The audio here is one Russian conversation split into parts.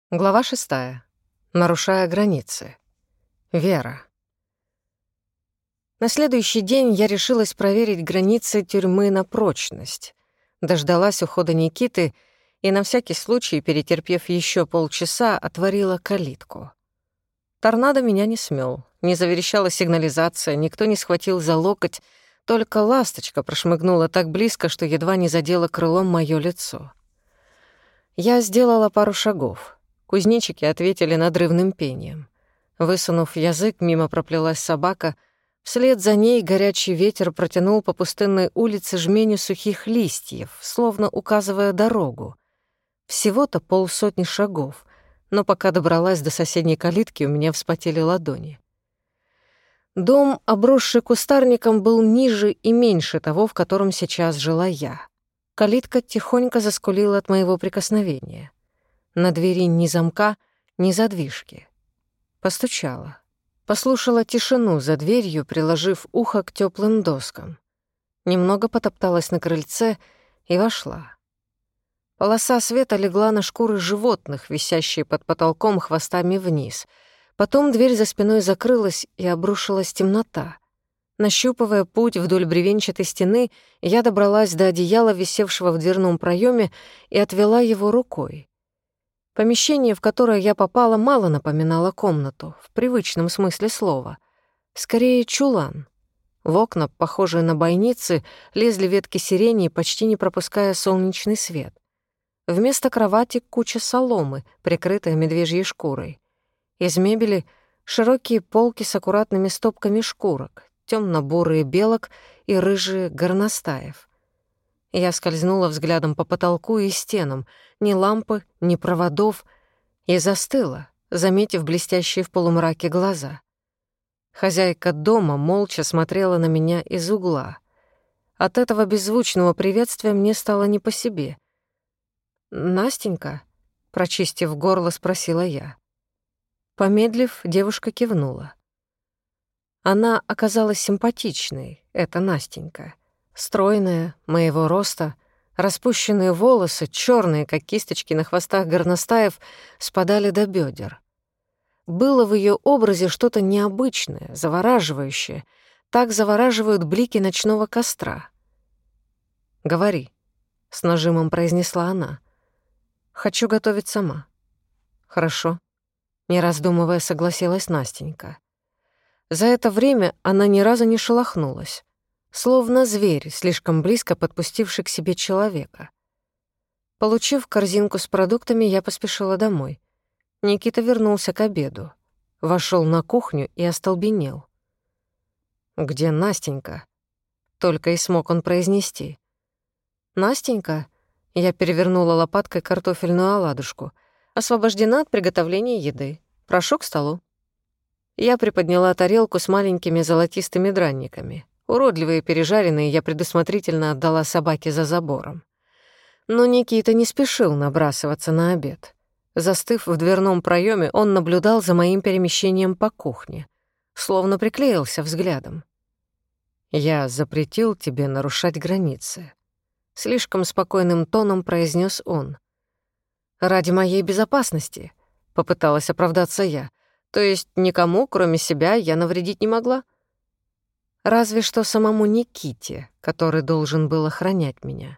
Глава 6. Нарушая границы. Вера. На следующий день я решилась проверить границы тюрьмы на прочность. Дождалась ухода Никиты и на всякий случай, перетерпев еще полчаса, отворила калитку. Торнадо меня не смел, не заверещала сигнализация, никто не схватил за локоть, только ласточка прошмыгнула так близко, что едва не задела крылом моё лицо. Я сделала пару шагов. Кузнечики ответили надрывным пением. Высунув язык, мимо проплелась собака. Вслед за ней горячий ветер протянул по пустынной улице жменю сухих листьев, словно указывая дорогу. Всего-то 50 шагов, но пока добралась до соседней калитки, у меня вспотели ладони. Дом, обросший кустарником, был ниже и меньше того, в котором сейчас жила я. Калитка тихонько заскулила от моего прикосновения. На двери ни замка, ни задвижки. Постучала. Послушала тишину за дверью, приложив ухо к тёплым доскам. Немного потопталась на крыльце и вошла. Полоса света легла на шкуры животных, висящие под потолком хвостами вниз. Потом дверь за спиной закрылась, и обрушилась темнота. Нащупывая путь вдоль бревенчатой стены, я добралась до одеяла, висевшего в дверном проёме, и отвела его рукой. Помещение, в которое я попала, мало напоминало комнату, в привычном смысле слова. Скорее, чулан. В окна, похожие на бойницы, лезли ветки сирени, почти не пропуская солнечный свет. Вместо кровати куча соломы, прикрытая медвежьей шкурой. Из мебели — широкие полки с аккуратными стопками шкурок, тёмно-бурые белок и рыжие горностаев. Я скользнула взглядом по потолку и стенам, ни лампы, ни проводов, и застыла, заметив блестящие в полумраке глаза. Хозяйка дома молча смотрела на меня из угла. От этого беззвучного приветствия мне стало не по себе. «Настенька?» — прочистив горло, спросила я. Помедлив, девушка кивнула. Она оказалась симпатичной, эта Настенька. Стройная, моего роста, распущенные волосы, чёрные, как кисточки на хвостах горностаев, спадали до бёдер. Было в её образе что-то необычное, завораживающее. Так завораживают блики ночного костра. «Говори», — с нажимом произнесла она. «Хочу готовить сама». «Хорошо», — не раздумывая, согласилась Настенька. За это время она ни разу не шелохнулась. Словно зверь, слишком близко подпустивший к себе человека. Получив корзинку с продуктами, я поспешила домой. Никита вернулся к обеду. Вошёл на кухню и остолбенел. «Где Настенька?» Только и смог он произнести. «Настенька?» Я перевернула лопаткой картофельную оладушку. «Освобождена от приготовления еды. Прошу к столу». Я приподняла тарелку с маленькими золотистыми дранниками. Уродливые пережаренные я предусмотрительно отдала собаке за забором. Но Никита не спешил набрасываться на обед. Застыв в дверном проёме, он наблюдал за моим перемещением по кухне, словно приклеился взглядом. «Я запретил тебе нарушать границы», — слишком спокойным тоном произнес он. «Ради моей безопасности», — попыталась оправдаться я. «То есть никому, кроме себя, я навредить не могла?» Разве что самому Никите, который должен был охранять меня.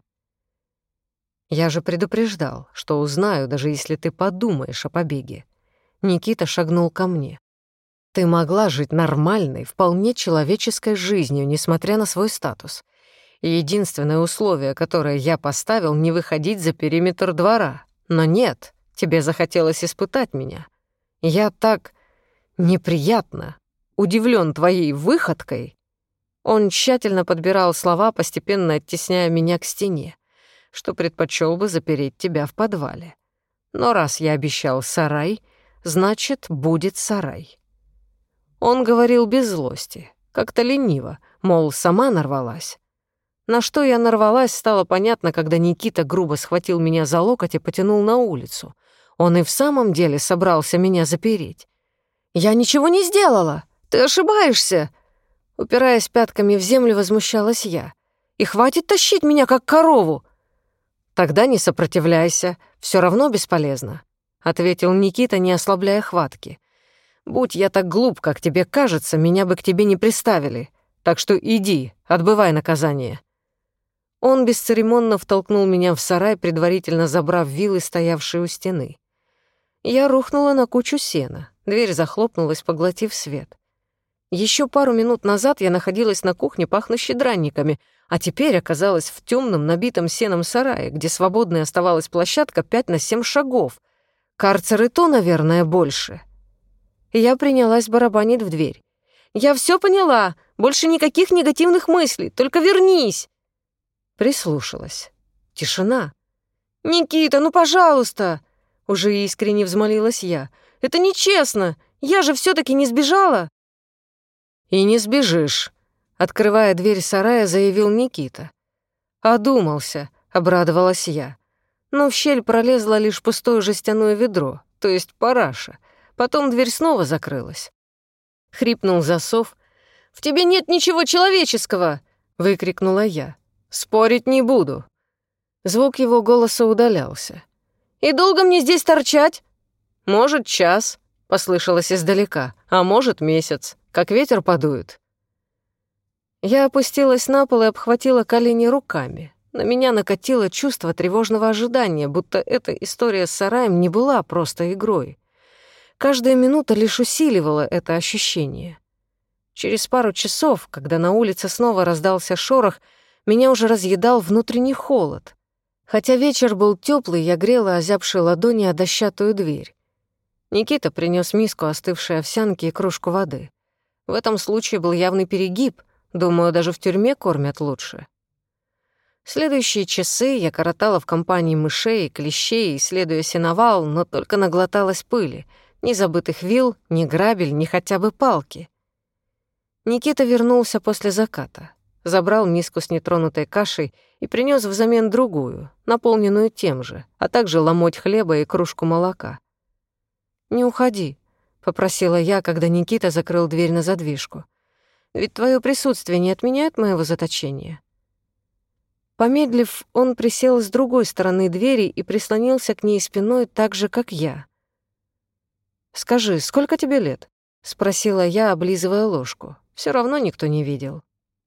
Я же предупреждал, что узнаю, даже если ты подумаешь о побеге. Никита шагнул ко мне. Ты могла жить нормальной, вполне человеческой жизнью, несмотря на свой статус. И единственное условие, которое я поставил, не выходить за периметр двора. Но нет, тебе захотелось испытать меня. Я так неприятно удивлен твоей выходкой. Он тщательно подбирал слова, постепенно оттесняя меня к стене, что предпочел бы запереть тебя в подвале. Но раз я обещал сарай, значит, будет сарай. Он говорил без злости, как-то лениво, мол, сама нарвалась. На что я нарвалась, стало понятно, когда Никита грубо схватил меня за локоть и потянул на улицу. Он и в самом деле собрался меня запереть. «Я ничего не сделала! Ты ошибаешься!» Упираясь пятками в землю, возмущалась я. «И хватит тащить меня, как корову!» «Тогда не сопротивляйся, все равно бесполезно». ответил Никита, не ослабляя хватки. «Будь я так глуп, как тебе кажется, меня бы к тебе не приставили. Так что иди, отбывай наказание». Он бесцеремонно втолкнул меня в сарай, предварительно забрав вилы, стоявшие у стены. Я рухнула на кучу сена. Дверь захлопнулась, поглотив свет. Еще пару минут назад я находилась на кухне, пахнущей дранниками, а теперь оказалась в темном, набитом сеном сарае, где свободной оставалась площадка 5 на 7 шагов. Карцер и то, наверное, больше. Я принялась барабанить в дверь. «Я все поняла. Больше никаких негативных мыслей. Только вернись!» Прислушалась. Тишина. «Никита, ну, пожалуйста!» Уже искренне взмолилась я. «Это нечестно! Я же все таки не сбежала!» «И не сбежишь», — открывая дверь сарая, заявил Никита. «Одумался», — обрадовалась я. Но в щель пролезло лишь пустое жестяное ведро, то есть параша. Потом дверь снова закрылась. Хрипнул засов. «В тебе нет ничего человеческого!» — выкрикнула я. «Спорить не буду». Звук его голоса удалялся. «И долго мне здесь торчать?» «Может, час», — послышалось издалека, «а может, месяц, как ветер подует». Я опустилась на пол и обхватила колени руками. На меня накатило чувство тревожного ожидания, будто эта история с сараем не была просто игрой. Каждая минута лишь усиливала это ощущение. Через пару часов, когда на улице снова раздался шорох, меня уже разъедал внутренний холод. Хотя вечер был теплый, я грела озябшие ладони о дощатую дверь. Никита принес миску остывшей овсянки и кружку воды. В этом случае был явный перегиб. Думаю, даже в тюрьме кормят лучше. Следующие часы я коротала в компании мышей, клещей, исследуя сеновал, но только наглоталась пыли. Ни забытых вил, ни грабель, ни хотя бы палки. Никита вернулся после заката. Забрал миску с нетронутой кашей и принес взамен другую, наполненную тем же, а также ломоть хлеба и кружку молока. «Не уходи», — попросила я, когда Никита закрыл дверь на задвижку. «Ведь твое присутствие не отменяет моего заточения». Помедлив, он присел с другой стороны двери и прислонился к ней спиной так же, как я. «Скажи, сколько тебе лет?» — спросила я, облизывая ложку. Все равно никто не видел.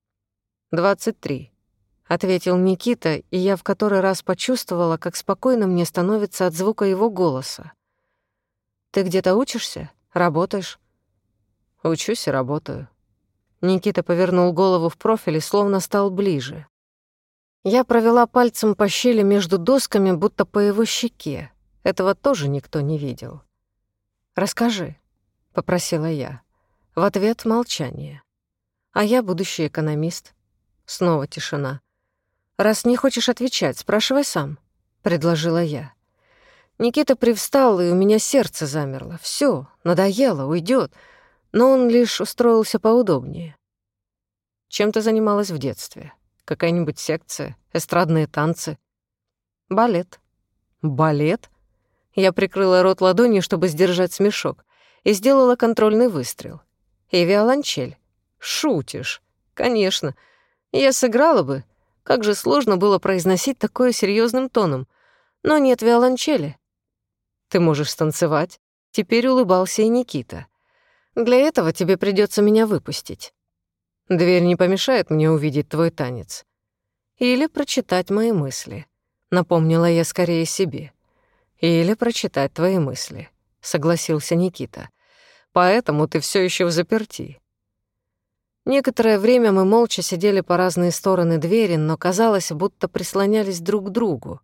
23, — ответил Никита, и я в который раз почувствовала, как спокойно мне становится от звука его голоса. «Ты где-то учишься? Работаешь?» «Учусь и работаю». Никита повернул голову в профиль и словно стал ближе. Я провела пальцем по щели между досками, будто по его щеке. Этого тоже никто не видел. «Расскажи», — попросила я. В ответ молчание. «А я будущий экономист». Снова тишина. «Раз не хочешь отвечать, спрашивай сам», — предложила я. Никита привстал, и у меня сердце замерло. Всё, надоело, уйдёт. Но он лишь устроился поудобнее. «Чем ты занималась в детстве? Какая-нибудь секция? Эстрадные танцы?» «Балет». «Балет?» Я прикрыла рот ладонью, чтобы сдержать смешок, и сделала контрольный выстрел. «И виолончель?» «Шутишь?» «Конечно. Я сыграла бы. Как же сложно было произносить такое серьезным тоном. Но нет виолончели». «Ты можешь станцевать?» Теперь улыбался и Никита. «Для этого тебе придется меня выпустить. Дверь не помешает мне увидеть твой танец. Или прочитать мои мысли», — напомнила я скорее себе. «Или прочитать твои мысли», — согласился Никита. «Поэтому ты все еще взаперти». Некоторое время мы молча сидели по разные стороны двери, но казалось, будто прислонялись друг к другу.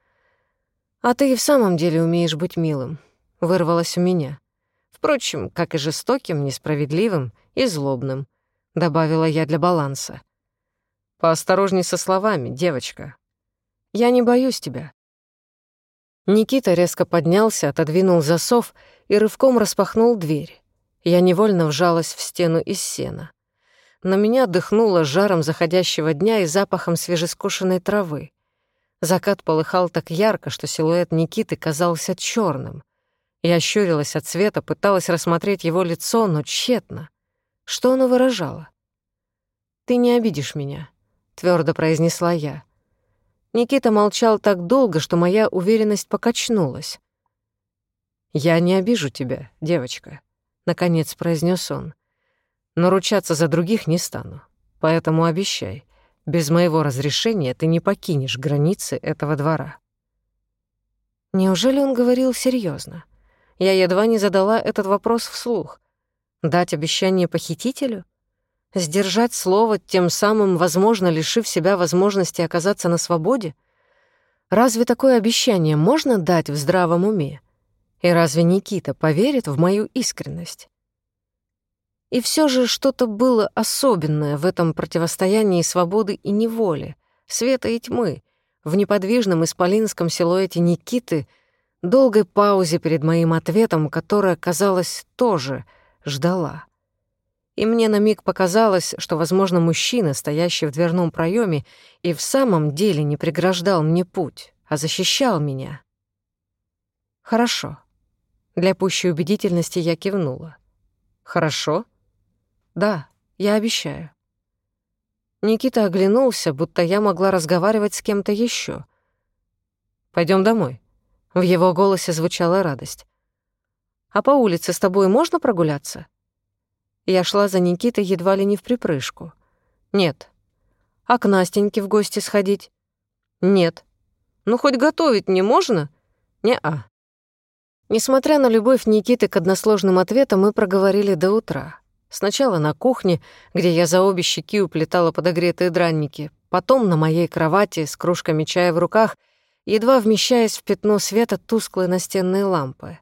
«А ты и в самом деле умеешь быть милым», — вырвалось у меня. «Впрочем, как и жестоким, несправедливым и злобным», — добавила я для баланса. «Поосторожней со словами, девочка. Я не боюсь тебя». Никита резко поднялся, отодвинул засов и рывком распахнул дверь. Я невольно вжалась в стену из сена. На меня дыхнуло жаром заходящего дня и запахом свежескошенной травы. Закат полыхал так ярко, что силуэт Никиты казался чёрным. Я ощурилась от света, пыталась рассмотреть его лицо, но тщетно. Что оно выражало? «Ты не обидишь меня», — твёрдо произнесла я. Никита молчал так долго, что моя уверенность покачнулась. «Я не обижу тебя, девочка», — наконец произнес он. «Но ручаться за других не стану. Поэтому обещай, без моего разрешения ты не покинешь границы этого двора». Неужели он говорил серьезно? Я едва не задала этот вопрос вслух. Дать обещание похитителю? Сдержать слово, тем самым, возможно, лишив себя возможности оказаться на свободе? Разве такое обещание можно дать в здравом уме? И разве Никита поверит в мою искренность? И все же что-то было особенное в этом противостоянии свободы и неволи, света и тьмы, в неподвижном исполинском силуэте Никиты, долгой паузе перед моим ответом, которая, казалось, тоже ждала. И мне на миг показалось, что, возможно, мужчина, стоящий в дверном проеме, и в самом деле не преграждал мне путь, а защищал меня. «Хорошо». Для пущей убедительности я кивнула. «Хорошо?» «Да, я обещаю». Никита оглянулся, будто я могла разговаривать с кем-то еще. Пойдем домой». В его голосе звучала радость. «А по улице с тобой можно прогуляться?» Я шла за Никитой едва ли не вприпрыжку. «Нет». «А к Настеньке в гости сходить?» «Нет». «Ну, хоть готовить не можно?» «Не-а». Несмотря на любовь Никиты к односложным ответам, мы проговорили до утра. Сначала на кухне, где я за обе щеки уплетала подогретые дранники, потом на моей кровати с кружками чая в руках, едва вмещаясь в пятно света тусклой настенной лампы.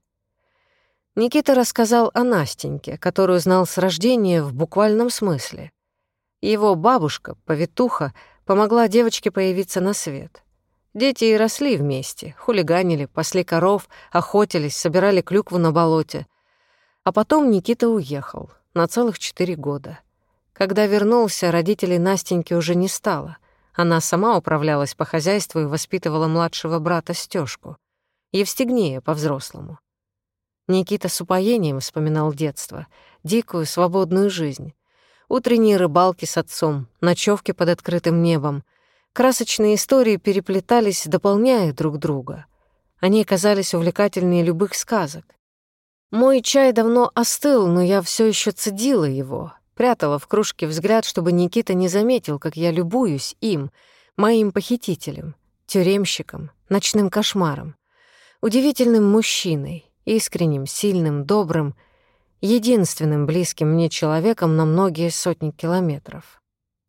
Никита рассказал о Настеньке, которую знал с рождения в буквальном смысле. Его бабушка, повитуха, помогла девочке появиться на свет. Дети и росли вместе, хулиганили, пасли коров, охотились, собирали клюкву на болоте. А потом Никита уехал на целых 4 года. Когда вернулся, родителей Настеньки уже не стало. Она сама управлялась по хозяйству и воспитывала младшего брата Стёшку. Евстигнея по-взрослому. Никита с упоением вспоминал детство, дикую свободную жизнь. Утренние рыбалки с отцом, ночевки под открытым небом. Красочные истории переплетались, дополняя друг друга. Они казались увлекательнее любых сказок. Мой чай давно остыл, но я все еще цедила его, прятала в кружке взгляд, чтобы Никита не заметил, как я любуюсь им, моим похитителем, тюремщиком, ночным кошмаром, удивительным мужчиной, искренним, сильным, добрым, единственным близким мне человеком на многие сотни километров.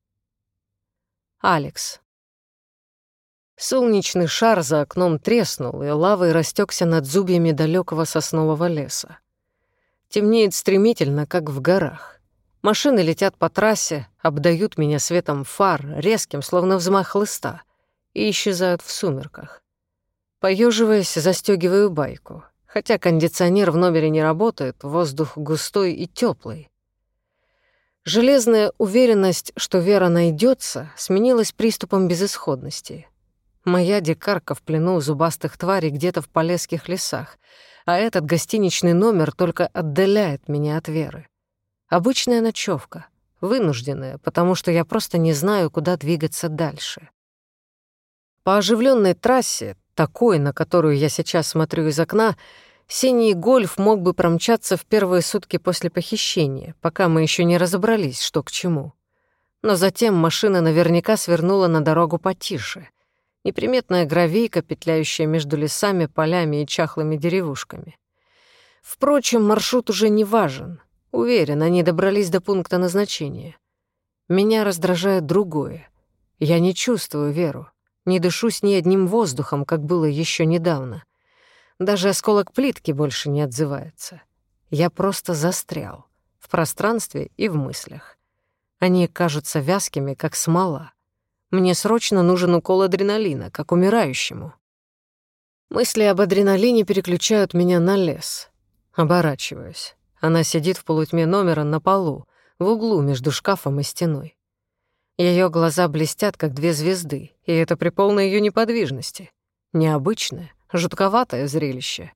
Алекс. Солнечный шар за окном треснул, и лавой растекся над зубьями далекого соснового леса. Темнеет стремительно, как в горах. Машины летят по трассе, обдают меня светом фар, резким, словно взмах хлыста, и исчезают в сумерках. Поёживаясь, застёгиваю байку. Хотя кондиционер в номере не работает, воздух густой и тёплый. Железная уверенность, что Вера найдётся, сменилась приступом безысходности. Моя дикарка в плену зубастых тварей где-то в полесских лесах, а этот гостиничный номер только отдаляет меня от Веры. Обычная ночевка, вынужденная, потому что я просто не знаю, куда двигаться дальше. По оживленной трассе, такой, на которую я сейчас смотрю из окна, синий «Гольф» мог бы промчаться в первые сутки после похищения, пока мы еще не разобрались, что к чему. Но затем машина наверняка свернула на дорогу потише. Неприметная гравийка, петляющая между лесами, полями и чахлыми деревушками. Впрочем, маршрут уже не важен. Уверен, они добрались до пункта назначения. Меня раздражает другое. Я не чувствую Веру, не дышу с ней одним воздухом, как было еще недавно. Даже осколок плитки больше не отзывается. Я просто застрял в пространстве и в мыслях. Они кажутся вязкими, как смола. Мне срочно нужен укол адреналина, как умирающему. Мысли об адреналине переключают меня на лес. Оборачиваюсь. Она сидит в полутьме номера на полу, в углу между шкафом и стеной. Ее глаза блестят, как 2 звезды, и это при полной ее неподвижности. Необычное, жутковатое зрелище.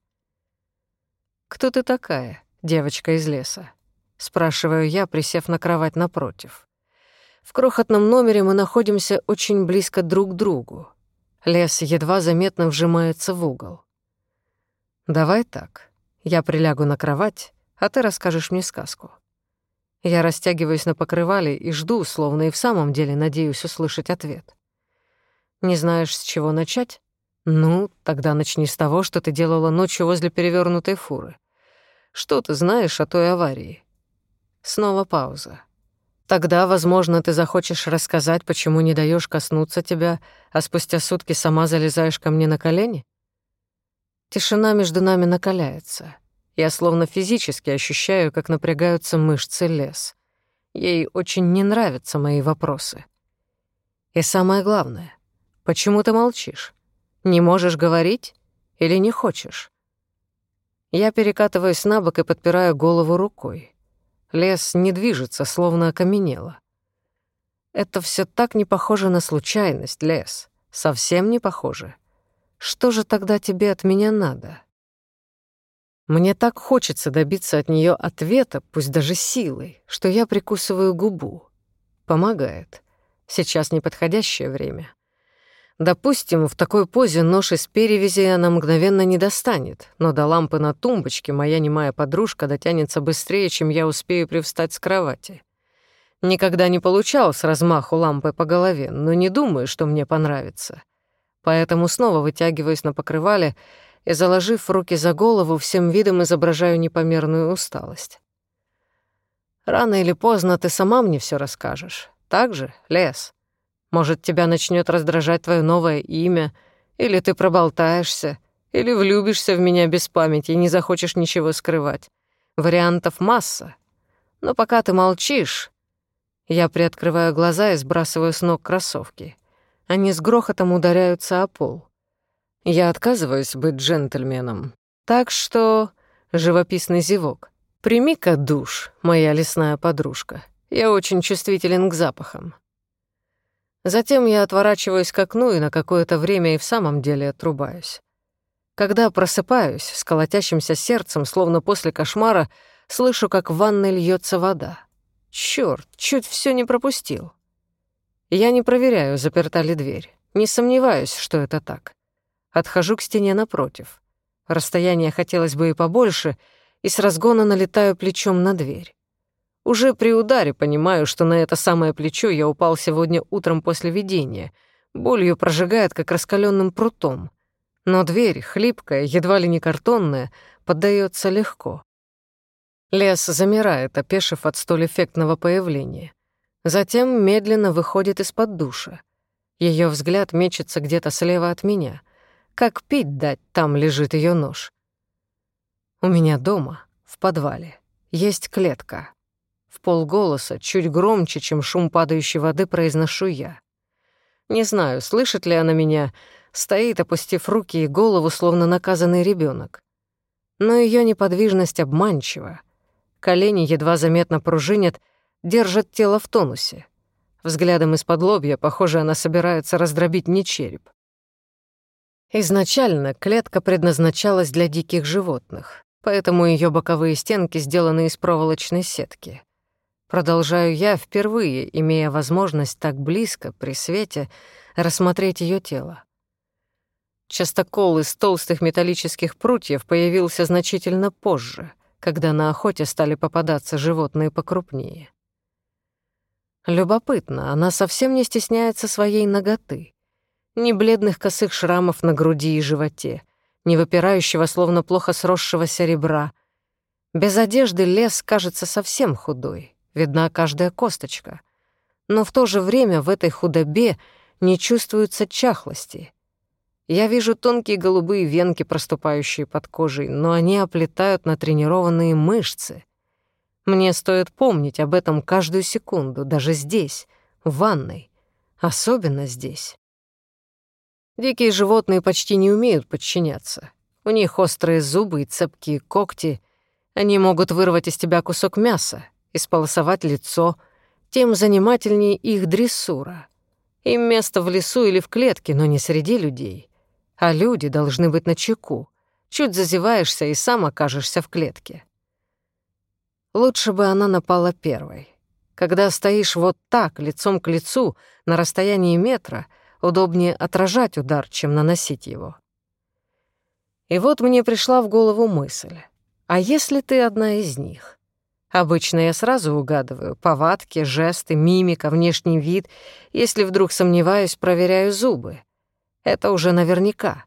«Кто ты такая, девочка из леса?» — спрашиваю я, присев на кровать напротив. В крохотном номере мы находимся очень близко друг к другу. Лес едва заметно вжимается в угол. «Давай так. Я прилягу на кровать, а ты расскажешь мне сказку. Я растягиваюсь на покрывале и жду, словно и в самом деле надеюсь услышать ответ. Не знаешь, с чего начать? Ну, тогда начни с того, что ты делала ночью возле перевернутой фуры. Что ты знаешь о той аварии? Снова пауза. Тогда, возможно, ты захочешь рассказать, почему не даешь коснуться тебя, а спустя сутки сама залезаешь ко мне на колени? Тишина между нами накаляется. Я словно физически ощущаю, как напрягаются мышцы Лес. Ей очень не нравятся мои вопросы. И самое главное, почему ты молчишь? Не можешь говорить или не хочешь? Я перекатываюсь на бок и подпираю голову рукой. Лес не движется, словно окаменела. Это все так не похоже на случайность, Лес. Совсем не похоже. Что же тогда тебе от меня надо? Мне так хочется добиться от нее ответа, пусть даже силой, что я прикусываю губу. Помогает. Сейчас неподходящее время. Допустим, в такой позе нож из перевязи она мгновенно не достанет, но до лампы на тумбочке моя немая подружка дотянется быстрее, чем я успею привстать с кровати. Никогда не получал с размаху лампой по голове, но не думаю, что мне понравится. Поэтому снова вытягиваюсь на покрывале и, заложив руки за голову, всем видом изображаю непомерную усталость. Рано или поздно ты сама мне все расскажешь. Так же, Лес? Может, тебя начнет раздражать твое новое имя, или ты проболтаешься, или влюбишься в меня без памяти и не захочешь ничего скрывать. Вариантов масса. Но пока ты молчишь, я приоткрываю глаза и сбрасываю с ног кроссовки. Они с грохотом ударяются о пол. Я отказываюсь быть джентльменом. Так что, живописный зевок, прими-ка душ, моя лесная подружка. Я очень чувствителен к запахам. Затем я отворачиваюсь к окну и на какое-то время и в самом деле отрубаюсь. Когда просыпаюсь, с колотящимся сердцем, словно после кошмара, слышу, как в ванной льется вода. Чёрт, чуть всё не пропустил. Я не проверяю, заперта ли дверь. Не сомневаюсь, что это так. Отхожу к стене напротив. Расстояние хотелось бы и побольше, и с разгона налетаю плечом на дверь. Уже при ударе понимаю, что на это самое плечо я упал сегодня утром после видения. Болью прожигает, как раскаленным прутом. Но дверь, хлипкая, едва ли не картонная, поддается легко. Лес замирает, опешив от столь эффектного появления. Затем медленно выходит из-под душа. Ее взгляд мечется где-то слева от меня. Как пить дать, там лежит ее нож. У меня дома, в подвале, есть клетка. Вполголоса, чуть громче, чем шум падающей воды, произношу я. Не знаю, слышит ли она меня, стоит, опустив руки и голову, словно наказанный ребенок. Но ее неподвижность обманчива. Колени едва заметно пружинят, держат тело в тонусе. Взглядом из-под лобья, похоже, она собирается раздробить мне череп. Изначально клетка предназначалась для диких животных, поэтому ее боковые стенки сделаны из проволочной сетки. Продолжаю я, впервые имея возможность так близко, при свете, рассмотреть ее тело. Частокол из толстых металлических прутьев появился значительно позже, когда на охоте стали попадаться животные покрупнее. Любопытно, она совсем не стесняется своей наготы. Ни бледных косых шрамов на груди и животе, ни выпирающего, словно плохо сросшегося ребра. Без одежды Лес кажется совсем худой. Видна каждая косточка. Но в то же время в этой худобе не чувствуется чахлости. Я вижу тонкие голубые венки, проступающие под кожей, но они оплетают натренированные мышцы. Мне стоит помнить об этом каждую секунду, даже здесь, в ванной. Особенно здесь. Дикие животные почти не умеют подчиняться. У них острые зубы и цепкие когти. Они могут вырвать из тебя кусок мяса, исполосовать лицо, тем занимательнее их дрессура. Им место в лесу или в клетке, но не среди людей. А люди должны быть начеку. Чуть зазеваешься и сам окажешься в клетке. Лучше бы она напала первой. Когда стоишь вот так, лицом к лицу, на расстоянии метра, удобнее отражать удар, чем наносить его. И вот мне пришла в голову мысль. А если ты одна из них? Обычно я сразу угадываю повадки, жесты, мимика, внешний вид. Если вдруг сомневаюсь, проверяю зубы. Это уже наверняка.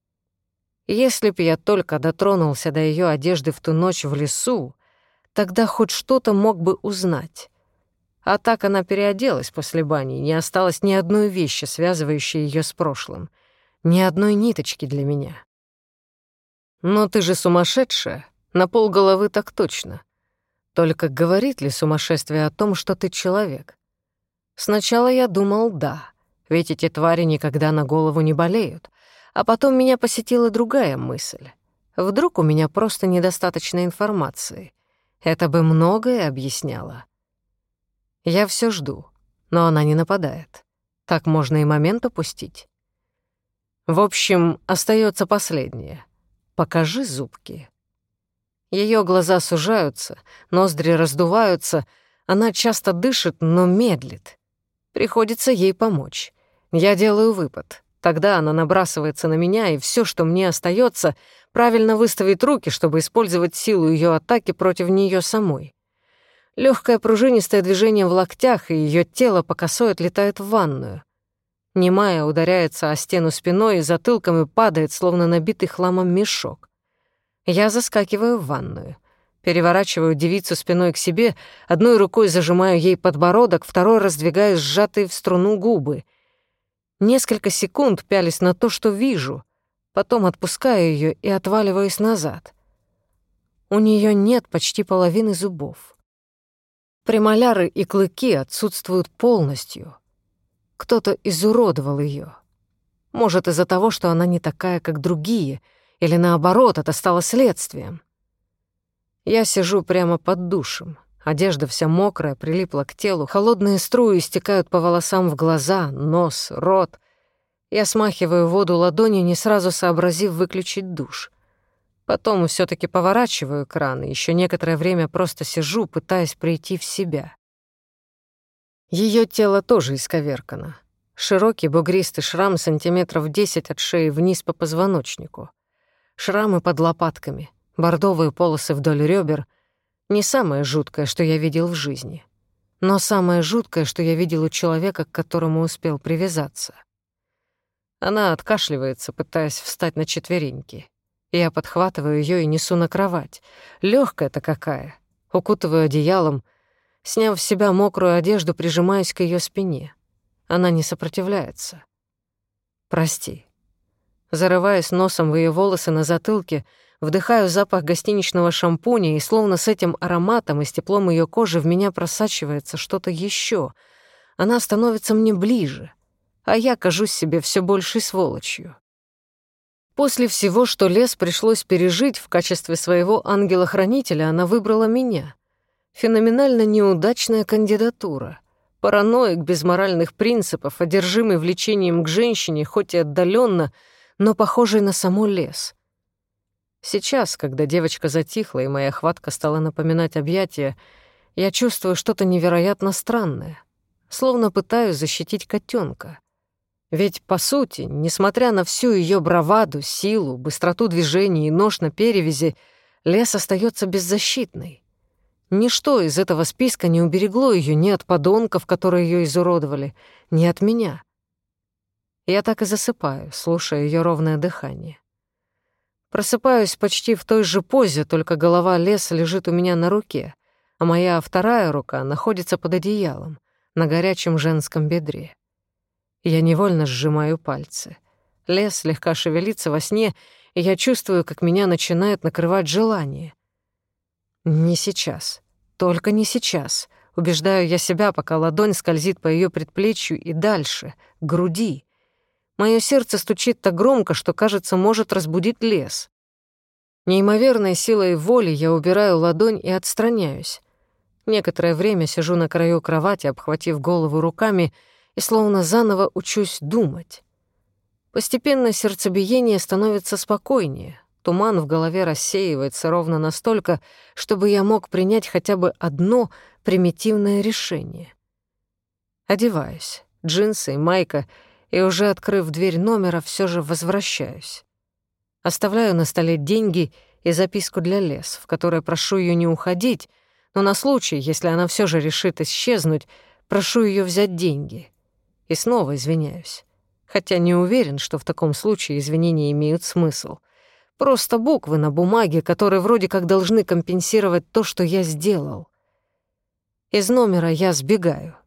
Если б я только дотронулся до ее одежды в ту ночь в лесу, тогда хоть что-то мог бы узнать. А так она переоделась после бани, не осталось ни одной вещи, связывающей ее с прошлым, ни одной ниточки для меня. Но ты же сумасшедшая, на полголовы так точно. Только говорит ли сумасшествие о том, что ты человек? Сначала я думал, да, ведь эти твари никогда на голову не болеют. А потом меня посетила другая мысль. Вдруг у меня просто недостаточно информации. Это бы многое объясняло. Я все жду, но она не нападает. Так можно и момент упустить. В общем, остается последнее. Покажи зубки. Ее глаза сужаются, ноздри раздуваются, она часто дышит, но медлит. Приходится ей помочь. Я делаю выпад. Тогда она набрасывается на меня, и все, что мне остается, правильно выставить руки, чтобы использовать силу ее атаки против нее самой. Легкое пружинистое движение в локтях, и ее тело по косой отлетает в ванную. Немая ударяется о стену спиной и затылком и падает, словно набитый хламом мешок. Я заскакиваю в ванную. Переворачиваю девицу спиной к себе, одной рукой зажимаю ей подбородок, второй раздвигаю сжатые в струну губы. Несколько секунд пялись на то, что вижу, потом отпускаю ее и отваливаюсь назад. У нее нет почти половины зубов. Премоляры и клыки отсутствуют полностью. Кто-то изуродовал ее. Может, из-за того, что она не такая, как другие, или наоборот, это стало следствием. Я сижу прямо под душем. Одежда вся мокрая, прилипла к телу, холодные струи стекают по волосам в глаза, нос, рот. Я смахиваю воду ладонью, не сразу сообразив выключить душ. Потом все-таки поворачиваю кран и еще некоторое время просто сижу, пытаясь прийти в себя. Ее тело тоже исковеркано. Широкий бугристый шрам сантиметров 10 от шеи вниз по позвоночнику. Шрамы под лопатками, бордовые полосы вдоль ребер. Не самое жуткое, что я видел в жизни. Но самое жуткое, что я видел у человека, к которому успел привязаться. Она откашливается, пытаясь встать на четвереньки. Я подхватываю ее и несу на кровать. Легкая-то какая. Укутываю одеялом. Сняв с себя мокрую одежду, прижимаюсь к ее спине. Она не сопротивляется. «Прости». Зарываясь носом в ее волосы на затылке, вдыхаю запах гостиничного шампуня, и словно с этим ароматом и с теплом ее кожи в меня просачивается что-то еще. Она становится мне ближе, а я кажусь себе все большей сволочью. После всего, что Лес пришлось пережить в качестве своего ангела-хранителя, она выбрала меня. Феноменально неудачная кандидатура. Параноик без моральных принципов, одержимый влечением к женщине, хоть и отдаленно, но похожий на саму Лес. Сейчас, когда девочка затихла и моя хватка стала напоминать объятия, я чувствую что-то невероятно странное, словно пытаюсь защитить котенка. Ведь, по сути, несмотря на всю ее браваду, силу, быстроту движений и нож на перевязи, Лес остается беззащитной. Ничто из этого списка не уберегло ее ни от подонков, которые ее изуродовали, ни от меня. Я так и засыпаю, слушая ее ровное дыхание. Просыпаюсь почти в той же позе, только голова Леса лежит у меня на руке, а моя вторая рука находится под одеялом, на горячем женском бедре. Я невольно сжимаю пальцы. Лес слегка шевелится во сне, и я чувствую, как меня начинает накрывать желание. Не сейчас. Только не сейчас. Убеждаю я себя, пока ладонь скользит по ее предплечью и дальше, к груди. Мое сердце стучит так громко, что, кажется, может разбудить Лес. Неимоверной силой воли я убираю ладонь и отстраняюсь. Некоторое время сижу на краю кровати, обхватив голову руками, и словно заново учусь думать. Постепенно сердцебиение становится спокойнее, туман в голове рассеивается ровно настолько, чтобы я мог принять хотя бы одно примитивное решение. Одеваюсь, джинсы и майка, и уже открыв дверь номера, все же возвращаюсь. Оставляю на столе деньги и записку для Лес, в которой прошу ее не уходить, но на случай, если она все же решит исчезнуть, прошу ее взять деньги. И снова извиняюсь. Хотя не уверен, что в таком случае извинения имеют смысл. Просто буквы на бумаге, которые вроде как должны компенсировать то, что я сделал. Из номера я сбегаю.